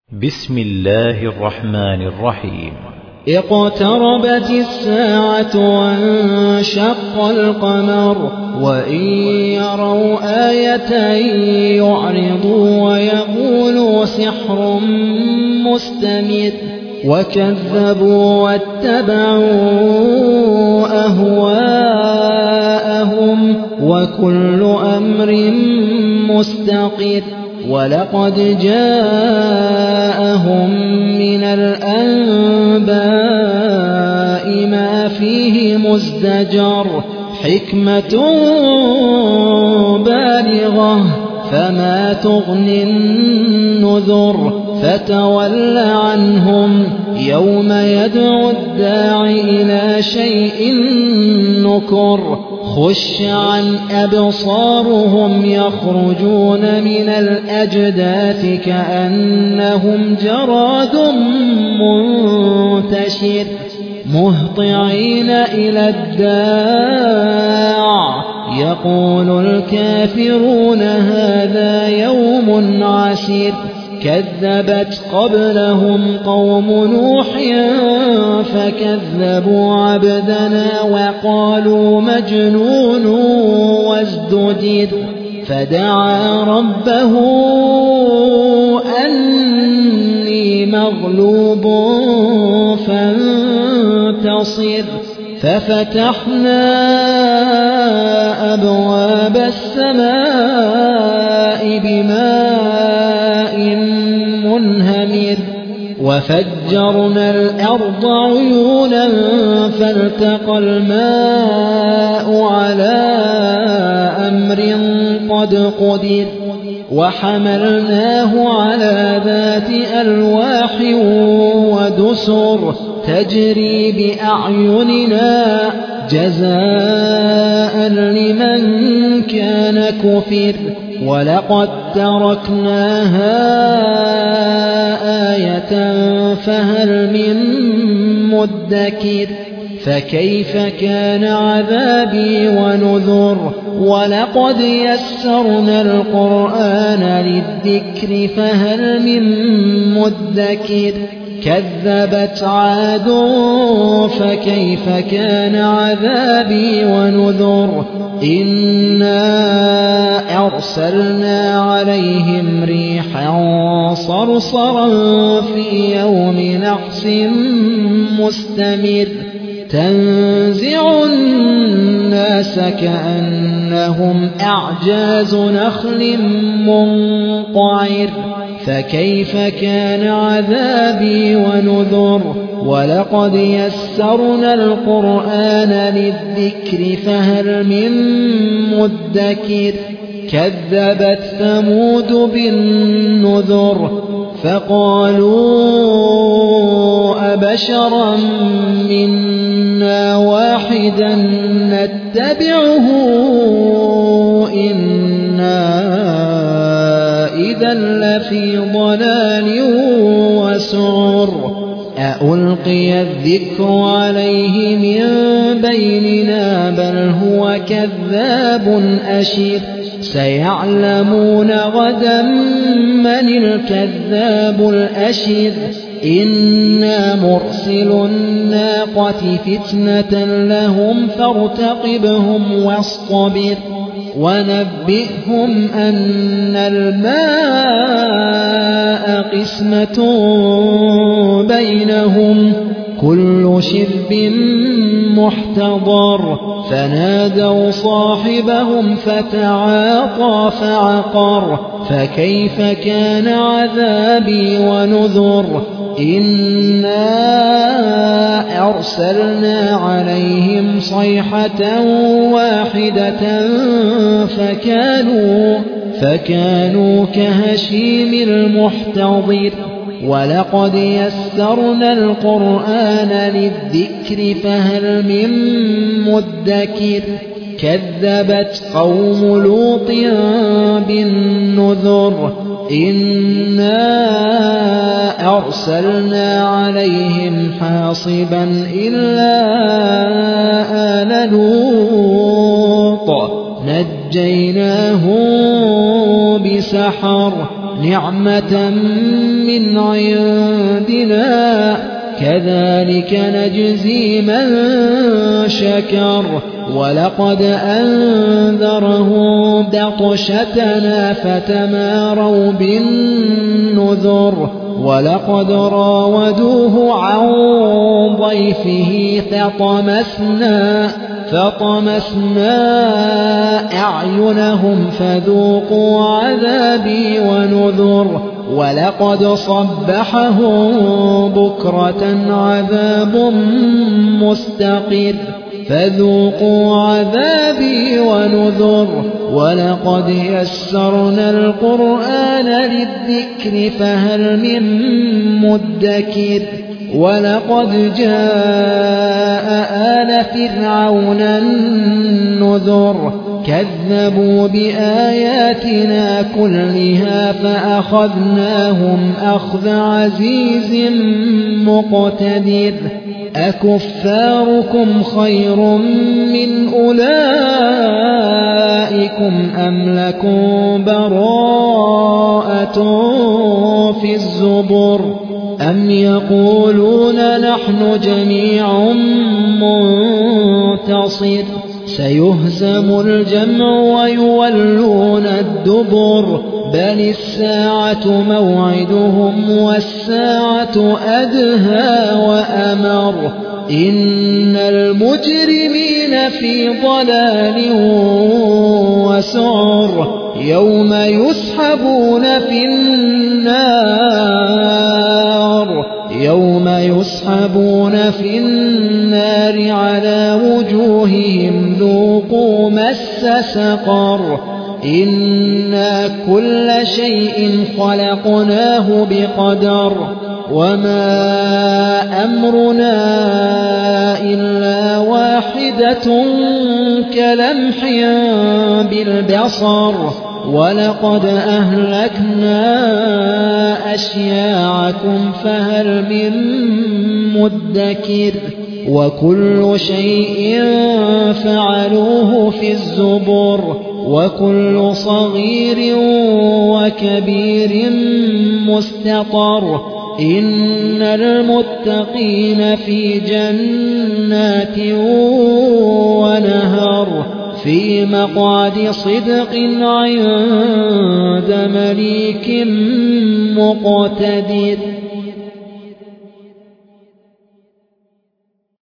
بسم الله الرحمن الرحيم. اقتربت الساعة وانشق القمر وإن يروا آية يعرضوا ويقولوا سحر مستمر وكذبوا واتبعوا أهواءهم وكل أمر مستقر ولقد جاءهم من الأنباء ما فيه مزدجر حكمة بالغة فما تغني النذر فتول عنهم يوم يدعو الداع إلى شيء نكر خش عن أبصارهم يخرجون من الأجداث كأنهم جراد منتشر مهطعين إلى الداع يقول الكافرون هذا يوم عسير كذبت قبلهم قوم نوح فكذبوا عبدنا وقالوا مجنون وازدجر فدعا ربه أني مغلوب فانتصر ففتحنا أبواب السماء بماء منهمر وفجرنا الأرض عيونا فالتقى الماء على أمر قد قدر وحملناه على ذات ألواح ودسر تجري بأعيننا جزاء لمن كان كفر ولقد تركناها آية فهل من مدكر فكيف كان عذابي ونذر ولقد يسرنا القرآن للذكر فهل من مدكر كذبت عاد فكيف كان عذابي ونذر إنا أرسلنا عليهم ريحا صرصرا في يوم نحس مستمر تنزع الناس كأنهم أعجاز نخل منقعر فكيف كان عذابي ونذر ولقد يسرنا القرآن للذكر فهل من مدكر كذبت ثمود بالنذر فقالوا أبشرا منا واحدا نتبعه إنا إذا لفي ضلال وسعر أألقي الذكر عليه من بيننا بل هو كذاب أشر سيعلمون غدا من الكذاب الأشر إنا مرسل الناقة فتنة لهم فارتقبهم واصطبر ونبئهم أن الماء قسمة بينهم كل شرب محتضر فنادوا صاحبهم فتعاطى فعقر فكيف كان عذابي ونذر إنا أرسلنا عليهم صيحة واحدة فكانوا كهشيم المحتضر ولقد يسرنا القرآن للذكر فهل من مدكر كذبت قوم لوط بالنذر إنا أرسلنا عليهم حاصبا إلا آل لوط نجيناهم بسحر نعمة من عندنا كذلك نجزي من شكر ولقد أنذرهم بطشتنا فتماروا بالنذر ولقد راودوه عن ضيفه فطمسنا أعينهم فذوقوا عذابي ونذر ولقد صبحهم بكرة عذاب مستقر فذوقوا عذابي ونذر ولقد يسرنا القرآن للذكر فهل من مدكر ولقد جاء آل فرعون النذر كذبوا بآياتنا كلها فأخذناهم أخذ عزيز مقتدر أكفاركم خير من أولئكم أم لكم براءة في الزبر أم يقولون نحن جميع منتصر سيهزم الجمع ويولون الدبر بل الساعة موعدهم والساعة أدهى وأمر إن المجرمين في ضلال وسعر يوم يسحبون في النار على وجوههم ذوقوا مس سقر إنا كل شيء خلقناه بقدر وما أمرنا إلا واحدة كلمح بالبصر ولقد أهلكنا أشياعكم فهل من مدكر وكل شيء فعلوه في الزبر وكل صغير وكبير مستطر إن المتقين في جنات ونهر في مقعد صدق عند مليك مقتدر